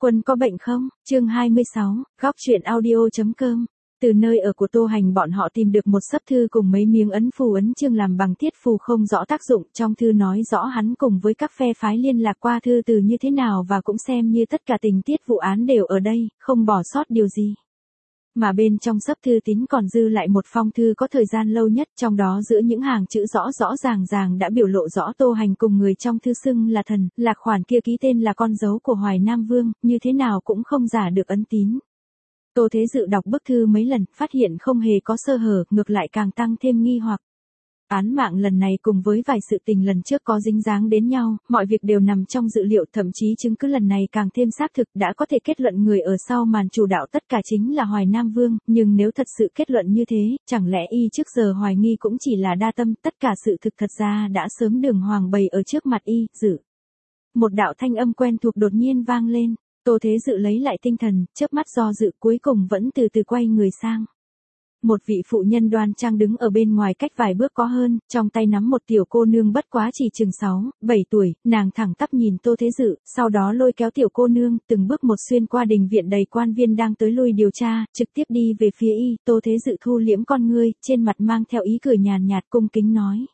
Quân có bệnh không? Chương 26, góc truyện audio.com. Từ nơi ở của Tô Hành bọn họ tìm được một xấp thư cùng mấy miếng ấn phù ấn chương làm bằng thiết phù không rõ tác dụng, trong thư nói rõ hắn cùng với các phe phái liên lạc qua thư từ như thế nào và cũng xem như tất cả tình tiết vụ án đều ở đây, không bỏ sót điều gì. Mà bên trong xấp thư tín còn dư lại một phong thư có thời gian lâu nhất, trong đó giữa những hàng chữ rõ ràng đã biểu lộ rõ Tô Hành cùng người trong thư xưng là thần, lạc khoản kia ký tên là con dấu của Hoài Nam Vương, như thế nào cũng không giả được ấn tín. Tô Thế Dự đọc bức thư mấy lần, phát hiện không hề có sơ hở, ngược lại càng tăng thêm nghi hoặc. Án mạng lần này cùng với vài sự tình lần trước có dính dáng đến nhau, mọi việc đều nằm trong dự liệu, thậm chí chứng cứ lần này càng thêm xác thực, đã có thể kết luận người ở sau màn chủ đạo tất cả chính là Hoài Nam Vương, nhưng nếu thật sự kết luận như thế, chẳng lẽ y trước giờ hoài nghi cũng chỉ là đa tâm, tất cả sự thực thật ra đã sớm đường hoàng bày ở trước mặt y, dự. Một đạo thanh âm quen thuộc đột nhiên vang lên, Tô Thế Dự lấy lại tinh thần, chớp mắt do dự cuối cùng vẫn từ từ quay người sang. Một vị phụ nhân đoan trang đứng ở bên ngoài cách vài bước có hơn, trong tay nắm một tiểu cô nương bất quá chỉ chừng 6, 7 tuổi, nàng thẳng tắp nhìn Tô Thế Dự, sau đó lôi kéo tiểu cô nương, từng bước một xuyên qua đình viện đầy quan viên đang tới lui điều tra, trực tiếp đi về phía y. Tô Thế Dự thu liễm con ngươi, trên mặt mang theo ý cười nhàn nhạt cung kính nói.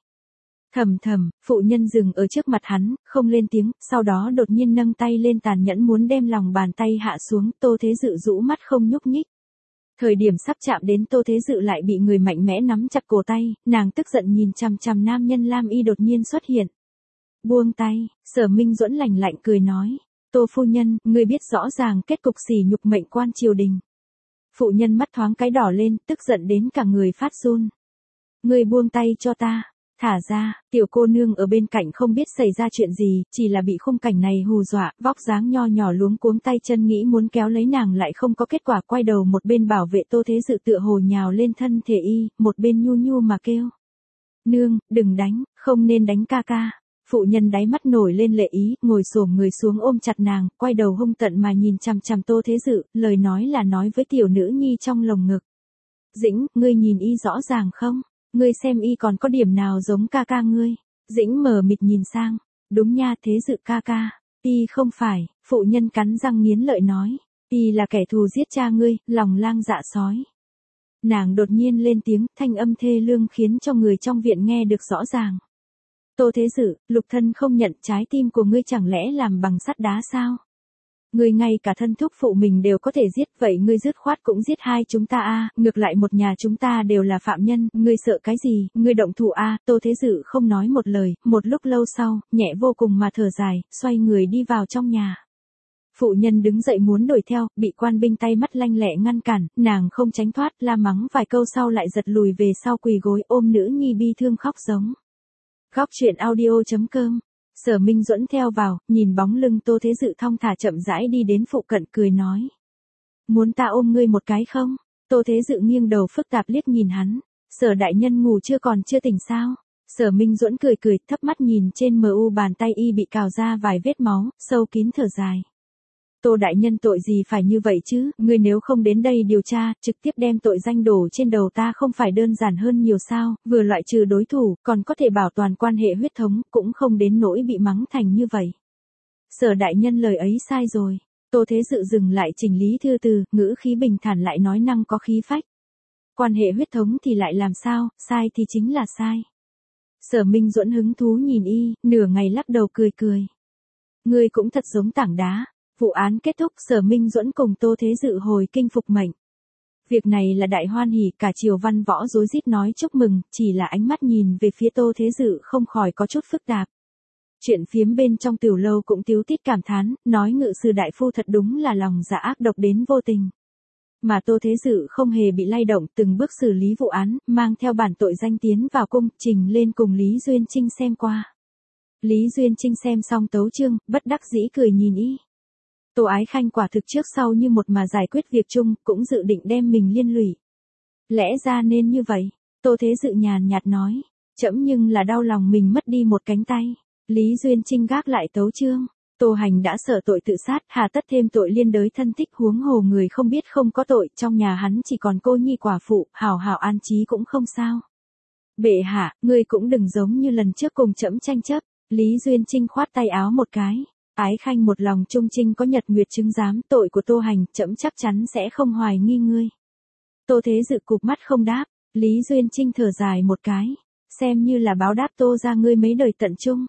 Thầm, phụ nhân dừng ở trước mặt hắn, không lên tiếng, sau đó đột nhiên nâng tay lên tàn nhẫn muốn đem lòng bàn tay hạ xuống, Tô Thế Dự rũ mắt không nhúc nhích. Thời điểm sắp chạm đến Tô Thế Dự lại bị người mạnh mẽ nắm chặt cổ tay, nàng tức giận nhìn chằm chằm nam nhân lam y đột nhiên xuất hiện. Buông tay, Sở Minh Duẫn lạnh lạnh cười nói, Tô phu nhân, ngươi biết rõ ràng kết cục sỉ nhục mệnh quan triều đình. Phụ nhân mắt thoáng cái đỏ lên, tức giận đến cả người phát run. Ngươi buông tay cho ta. Thả ra, tiểu cô nương ở bên cạnh không biết xảy ra chuyện gì, chỉ là bị khung cảnh này hù dọa, vóc dáng nho nhỏ luống cuống tay chân nghĩ muốn kéo lấy nàng lại không có kết quả, quay đầu một bên bảo vệ Tô Thế Dự tựa hồ nhào lên thân thể y, một bên nhu nhu mà kêu. Nương, đừng đánh, không nên đánh ca ca. Phụ nhân đáy mắt nổi lên lệ ý, ngồi xổm người xuống ôm chặt nàng, quay đầu hung tận mà nhìn chằm chằm Tô Thế Dự, lời nói là nói với tiểu nữ nhi trong lồng ngực. Dĩnh, ngươi nhìn y rõ ràng không? Ngươi xem y còn có điểm nào giống ca ca ngươi. Dĩnh mờ mịt nhìn sang. Đúng nha, Thế Dự ca ca. Y không phải, phụ nhân cắn răng nghiến lợi nói. Y là kẻ thù giết cha ngươi, lòng lang dạ sói. Nàng đột nhiên lên tiếng, thanh âm thê lương khiến cho người trong viện nghe được rõ ràng. Tô Thế Dự, lục thân không nhận, trái tim của ngươi chẳng lẽ làm bằng sắt đá sao? Ngươi ngay cả thân thúc phụ mình đều có thể giết, vậy ngươi dứt khoát cũng giết hai chúng ta a, ngược lại một nhà chúng ta đều là phạm nhân, ngươi sợ cái gì, ngươi động thủ a. Tô Thế Dự không nói một lời, một lúc lâu sau, nhẹ vô cùng mà thở dài, xoay người đi vào trong nhà. Phụ nhân đứng dậy muốn đuổi theo, bị quan binh tay mắt lanh lẹ ngăn cản, nàng không tránh thoát, la mắng vài câu sau lại giật lùi về sau quỳ gối ôm nữ nhi bi thương khóc giống. Góc truyện audio.com. Sở Minh Duẫn theo vào, nhìn bóng lưng Tô Thế Dự thong thả chậm rãi đi đến phụ cận cười nói. Muốn ta ôm ngươi một cái không? Tô Thế Dự nghiêng đầu phức tạp liếc nhìn hắn. Sở đại nhân ngủ chưa tỉnh sao? Sở Minh Duẫn cười, thấp mắt nhìn trên mu bàn tay y bị cào ra vài vết máu, sâu kín thở dài. Tô đại nhân tội gì phải như vậy chứ, ngươi nếu không đến đây điều tra, trực tiếp đem tội danh đổ trên đầu ta không phải đơn giản hơn nhiều sao, vừa loại trừ đối thủ, còn có thể bảo toàn quan hệ huyết thống, cũng không đến nỗi bị mắng thành như vậy. Sở đại nhân lời ấy sai rồi. Tô Thế Dự dừng lại chỉnh lý thư từ, ngữ khí bình thản lại nói năng có khí phách. Quan hệ huyết thống thì lại làm sao, sai thì chính là sai. Sở Minh Duẫn hứng thú nhìn y, nửa ngày lắc đầu cười. Ngươi cũng thật giống tảng đá. Vụ án kết thúc, Sở Minh Duẫn cùng Tô Thế Dự hồi kinh phục mệnh. Việc này là đại hoan hỉ, cả triều văn võ rối rít nói chúc mừng, chỉ là ánh mắt nhìn về phía Tô Thế Dự không khỏi có chút phức tạp. Chuyện phiếm bên trong tiểu lâu cũng tíu tít cảm thán, nói ngự sử đại phu thật đúng là lòng dạ ác độc đến vô tình. Mà Tô Thế Dự không hề bị lay động, từng bước xử lý vụ án, mang theo bản tội danh tiến vào cung, trình lên cùng Lý Duyên Trinh xem qua. Lý Duyên Trinh xem xong tấu chương, bất đắc dĩ cười nhìn y. Tô Ái Khanh quả thực trước sau như một mà giải quyết việc chung, cũng dự định đem mình liên lụy. Lẽ ra nên như vậy, Tô Thế Dự nhàn nhạt nói, trẫm nhưng là đau lòng mình mất đi một cánh tay. Lý Duyên Trinh gác lại tấu chương, Tô Hành đã sợ tội tự sát, hà tất thêm tội liên đới thân thích, huống hồ người không biết không có tội, trong nhà hắn chỉ còn cô nhi quả phụ, hảo hảo an trí cũng không sao. Bệ hạ, ngươi cũng đừng giống như lần trước cùng trẫm tranh chấp. Lý Duyên Trinh khoát tay áo một cái. Ái Khanh một lòng trung trinh có nhật nguyệt chứng giám, tội của Tô Hành, trẫm chắc chắn sẽ không hoài nghi ngươi. Tô Thế Dự cụp mắt không đáp, Lý Duyên Trinh thở dài một cái, xem như là báo đáp Tô gia ngươi mấy đời tận trung.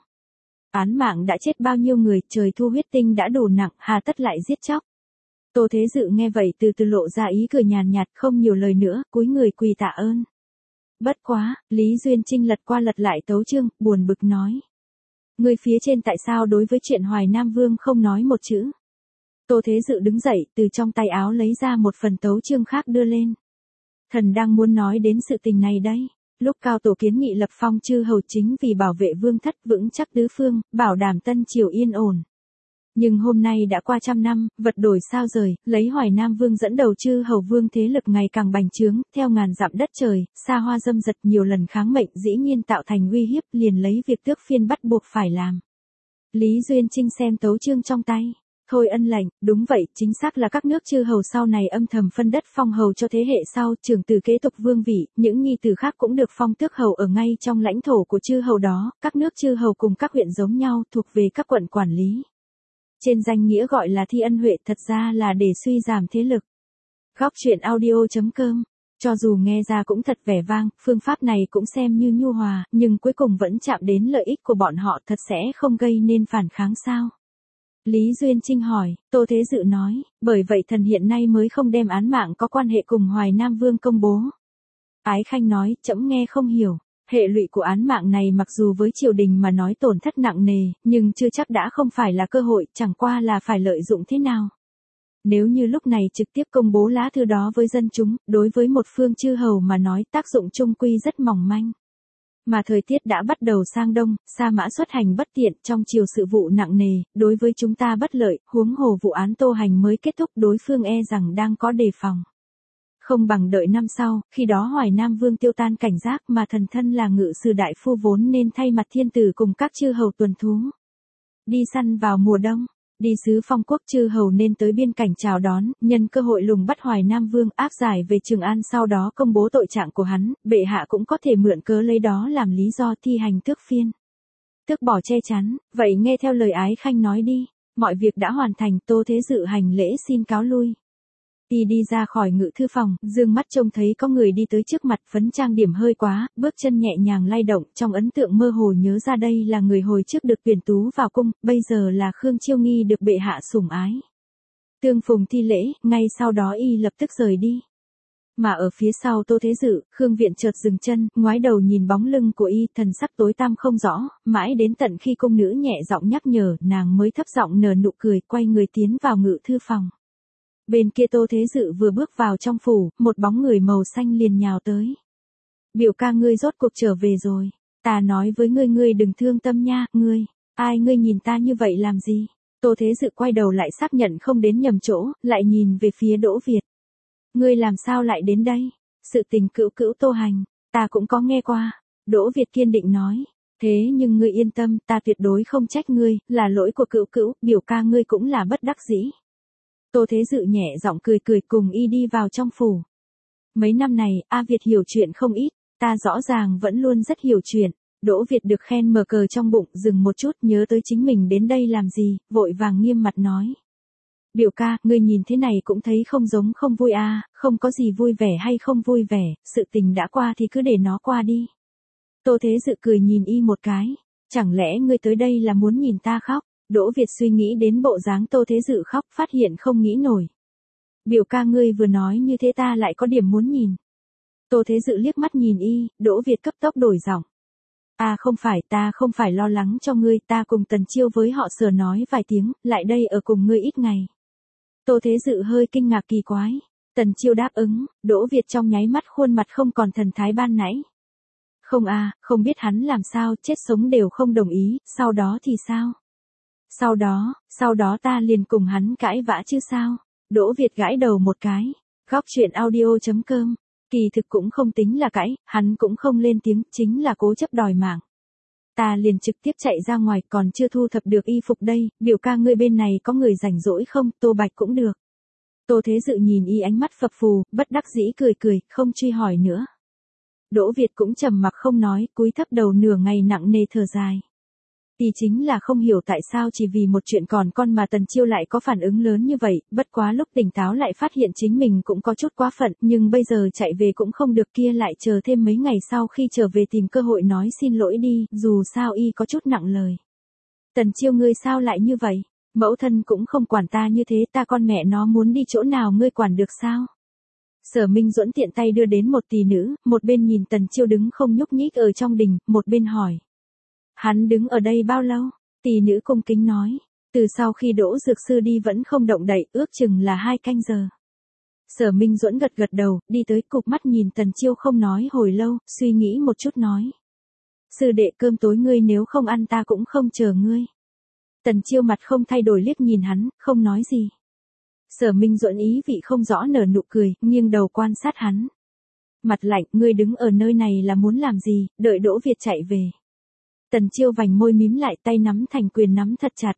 Án mạng đã chết bao nhiêu người, trời thu huyết tinh đã đủ nặng, hà tất lại giết chóc. Tô Thế Dự nghe vậy từ từ lộ ra ý cười nhàn nhạt, không nhiều lời nữa, cúi người quỳ tạ ơn. Bất quá, Lý Duyên Trinh lật qua lật lại tấu chương, buồn bực nói. Người phía trên tại sao đối với chuyện Hoài Nam Vương không nói một chữ? Tô Thế Dự đứng dậy, từ trong tay áo lấy ra một phần tấu chương khác đưa lên. Thần đang muốn nói đến sự tình này đây. Lúc Cao Tổ kiến nghị lập phong chư hầu chính vì bảo vệ vương thất vững chắc tứ phương, bảo đảm Tân Triều yên ổn. Nhưng hôm nay đã qua 100 năm, vật đổi sao rời, lấy Hoài Nam Vương dẫn đầu chư hầu vương thế lực ngày càng bành trướng, theo ngàn dặm đất trời, xa hoa dâm dật nhiều lần kháng mệnh dĩ nhiên tạo thành uy hiếp, liền lấy việc tước phiên bắt buộc phải làm. Lý Duyên Trinh xem tấu chương trong tay. Thôi ân lệnh, đúng vậy, chính xác là các nước chư hầu sau này âm thầm phân đất phong hầu cho thế hệ sau, trưởng tử kế tục vương vị, những nhi tử khác cũng được phong tước hầu ở ngay trong lãnh thổ của chư hầu đó, các nước chư hầu cùng các huyện giống nhau, thuộc về các quận quản lý. Trên danh nghĩa gọi là thi ân huệ, thật ra là để suy giảm thế lực. Góc truyện audio.com. Cho dù nghe ra cũng thật vẻ vang, phương pháp này cũng xem như nhu hòa, nhưng cuối cùng vẫn chạm đến lợi ích của bọn họ, thật sẽ không gây nên phản kháng sao? Lý Duyên Trinh hỏi, Tô Thế Dự nói, bởi vậy thần hiện nay mới không đem án mạng có quan hệ cùng Hoài Nam Vương công bố. Ái Khanh nói, trẫm nghe không hiểu, hệ lụy của án mạng này mặc dù với triều đình mà nói tổn thất nặng nề, nhưng chưa chắc đã không phải là cơ hội, chẳng qua là phải lợi dụng thế nào. Nếu như lúc này trực tiếp công bố lá thư đó với dân chúng, đối với một phương chư hầu mà nói tác dụng chung quy rất mỏng manh. Mà thời tiết đã bắt đầu sang đông, Sa Mã xuất hành bất tiện, trong chiều sự vụ nặng nề, đối với chúng ta bất lợi, huống hồ vụ án Tô Hành mới kết thúc, đối phương e rằng đang có đề phòng. Không bằng đợi năm sau, khi đó Hoài Nam Vương tiêu tan cảnh giác mà thần thân là ngự sử đại phu vốn nên thay mặt thiên tử cùng các chư hầu tuần thú. Đi săn vào mùa đông. Đi sứ phong quốc chư hầu nên tới biên cảnh chào đón, nhân cơ hội lùng bắt Hoài Nam Vương áp giải về Trường An, sau đó công bố tội trạng của hắn, bệ hạ cũng có thể mượn cớ lấy đó làm lý do thi hành tước phiên. Tước bỏ che chắn, vậy nghe theo lời Ái Khanh nói đi, mọi việc đã hoàn thành, Tô Thế Dự hành lễ xin cáo lui. Y đi ra khỏi ngự thư phòng, dương mắt trông thấy có người đi tới trước mặt, phấn trang điểm hơi quá, bước chân nhẹ nhàng lay động, trong ấn tượng mơ hồ nhớ ra đây là người hồi trước được tuyển tú vào cung, bây giờ là Khương Chiêu Nghi được bệ hạ sủng ái. Tương phùng thi lễ, ngay sau đó y lập tức rời đi. Mà ở phía sau Tô Thế Dự, Khương Viện chợt dừng chân, ngoái đầu nhìn bóng lưng của y, thần sắc tối tăm không rõ, mãi đến tận khi cung nữ nhẹ giọng nhắc nhở, nàng mới thấp giọng nở nụ cười, quay người tiến vào ngự thư phòng. Bên kia Tô Thế Dự vừa bước vào trong phủ, một bóng người màu xanh liền nhào tới. Biểu ca ngươi rốt cuộc trở về rồi. Ta nói với ngươi, ngươi đừng thương tâm nha, ngươi. Ai ngươi nhìn ta như vậy làm gì? Tô Thế Dự quay đầu lại xác nhận không đến nhầm chỗ, lại nhìn về phía Đỗ Việt. Ngươi làm sao lại đến đây? Sự tình cữu cữu Tô Hành, ta cũng có nghe qua. Đỗ Việt kiên định nói. Thế nhưng ngươi yên tâm, ta tuyệt đối không trách ngươi, là lỗi của cữu cữu, biểu ca ngươi cũng là bất đắc dĩ. Tô Thế Dự nhẹ giọng cười cười cùng y đi vào trong phủ. Mấy năm này, A Việt hiểu chuyện không ít, ta rõ ràng vẫn luôn rất hiểu chuyện. Đỗ Việt được khen mở cờ trong bụng, dừng một chút nhớ tới chính mình đến đây làm gì, vội vàng nghiêm mặt nói. Biểu ca, ngươi nhìn thế này cũng thấy không giống không vui à, không có gì vui vẻ hay không vui vẻ, sự tình đã qua thì cứ để nó qua đi. Tô Thế Dự cười nhìn y một cái, chẳng lẽ ngươi tới đây là muốn nhìn ta khóc? Đỗ Việt suy nghĩ đến bộ dáng Tô Thế Dự khóc, phát hiện không nghĩ nổi. Biểu ca ngươi vừa nói như thế ta lại có điểm muốn nhìn. Tô Thế Dự liếc mắt nhìn y, Đỗ Việt cấp tốc đổi giọng. À không phải, ta không phải lo lắng cho ngươi, ta cùng Tần Chiêu với họ Sở nói vài tiếng, lại đây ở cùng ngươi ít ngày. Tô Thế Dự hơi kinh ngạc kỳ quái. Tần Chiêu đáp ứng, Đỗ Việt trong nháy mắt khuôn mặt không còn thần thái ban nãy. Không à, không biết hắn làm sao, chết sống đều không đồng ý, sau đó thì sao? Sau đó ta liền cùng hắn cãi vã chứ sao? Đỗ Việt gãi đầu một cái. Góc truyện audio.com. Kỳ thực cũng không tính là cãi, hắn cũng không lên tiếng, chính là cố chấp đòi mạng. Ta liền trực tiếp chạy ra ngoài, còn chưa thu thập được y phục đây, biểu ca ngươi bên này có người rảnh rỗi không, Tô Bạch cũng được. Tô Thế Dự nhìn y ánh mắt phập phù, bất đắc dĩ cười cười, không truy hỏi nữa. Đỗ Việt cũng trầm mặc không nói, cúi thấp đầu nửa ngày nặng nề thở dài. Y chính là không hiểu tại sao chỉ vì một chuyện còn con mà Tần Chiêu lại có phản ứng lớn như vậy, bất quá lúc tỉnh táo lại phát hiện chính mình cũng có chút quá phận, nhưng bây giờ chạy về cũng không được, kia lại chờ thêm mấy ngày sau khi trở về tìm cơ hội nói xin lỗi đi, dù sao y có chút nặng lời. Tần Chiêu ngươi sao lại như vậy? Mẫu thân cũng không quản ta như thế, ta con mẹ nó muốn đi chỗ nào ngươi quản được sao? Sở Minh Duẫn tiện tay đưa đến một tỷ nữ, một bên nhìn Tần Chiêu đứng không nhúc nhích ở trong đình, một bên hỏi. Hắn đứng ở đây bao lâu? Tỷ nữ cung kính nói. Từ sau khi Đỗ Dược Sư đi vẫn không động đậy, ước chừng là 2 canh giờ. Sở Minh Duẫn gật gật đầu, đi tới cụp mắt nhìn Tần Chiêu không nói hồi lâu, suy nghĩ một chút nói. Sư đệ cơm tối ngươi nếu không ăn ta cũng không chờ ngươi. Tần Chiêu mặt không thay đổi liếc nhìn hắn, không nói gì. Sở Minh Duẫn ý vị không rõ nở nụ cười, nghiêng đầu quan sát hắn. Mặt lạnh, ngươi đứng ở nơi này là muốn làm gì, đợi Đỗ Việt chạy về. Tần Chiêu vành môi mím lại, tay nắm thành quyền nắm thật chặt.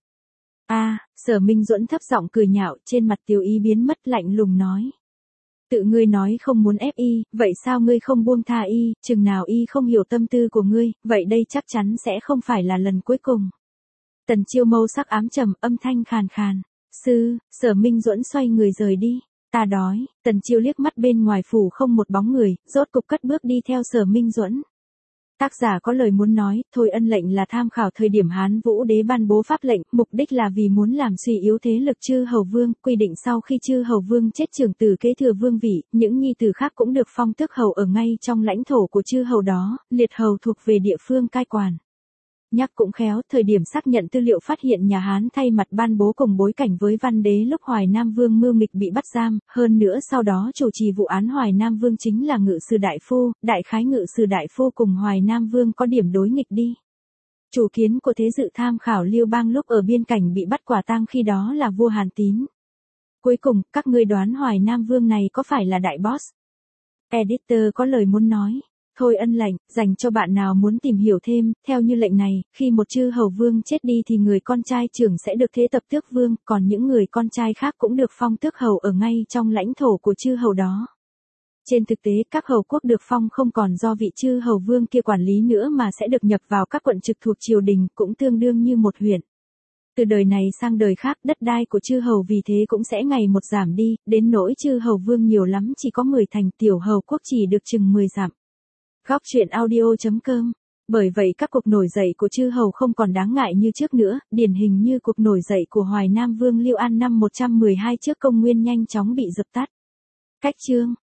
Sở Minh Duẫn thấp giọng cười nhạo, trên mặt tiêu ý biến mất, lạnh lùng nói. Tự ngươi nói không muốn ép y, vậy sao ngươi không buông tha y, chừng nào y không hiểu tâm tư của ngươi, vậy đây chắc chắn sẽ không phải là lần cuối cùng. Tần Chiêu mâu sắc ám trầm, âm thanh khàn khàn. Sở Minh Duẫn xoay người rời đi. Ta đói. Tần Chiêu liếc mắt bên ngoài phủ không một bóng người, rốt cục cất bước đi theo Sở Minh Duẫn. Tác giả có lời muốn nói, Thôi Ân lệnh là tham khảo thời điểm Hán Vũ Đế ban bố pháp lệnh, mục đích là vì muốn làm suy yếu thế lực chư hầu vương, quy định sau khi chư hầu vương chết trưởng tử kế thừa vương vị, những nhi tử khác cũng được phong tước hầu ở ngay trong lãnh thổ của chư hầu đó, liệt hầu thuộc về địa phương cai quản. Nhắc cũng khéo, thời điểm xác nhận tư liệu phát hiện nhà Hán thay mặt ban bố cùng bối cảnh với Văn Đế lúc Hoài Nam Vương mưu nghịch bị bắt giam, hơn nữa sau đó chủ trì vụ án Hoài Nam Vương chính là Ngự sử đại phu, đại khái Ngự sử đại phu cùng Hoài Nam Vương có điểm đối nghịch đi. Chủ kiến của thế dự tham khảo Liêu Bang lúc ở biên cảnh bị bắt quả tang khi đó là vua Hàn Tín. Cuối cùng, các ngươi đoán Hoài Nam Vương này có phải là đại boss? Editor có lời muốn nói. Thôi Ân lệnh, dành cho bạn nào muốn tìm hiểu thêm, theo như lệnh này, khi một chư hầu vương chết đi thì người con trai trưởng sẽ được thế tập tước vương, còn những người con trai khác cũng được phong tước hầu ở ngay trong lãnh thổ của chư hầu đó. Trên thực tế, các hầu quốc được phong không còn do vị chư hầu vương kia quản lý nữa mà sẽ được nhập vào các quận trực thuộc triều đình, cũng tương đương như một huyện. Từ đời này sang đời khác, đất đai của chư hầu vì thế cũng sẽ ngày một giảm đi, đến nỗi chư hầu vương nhiều lắm chỉ có 10 thành, tiểu hầu quốc chỉ được chừng 10 dặm. Góc truyện audio.com. Bởi vậy các cuộc nổi dậy của chư hầu không còn đáng ngại như trước nữa, điển hình như cuộc nổi dậy của Hoài Nam Vương Liêu An năm 112 trước công nguyên nhanh chóng bị dập tắt. Cách chương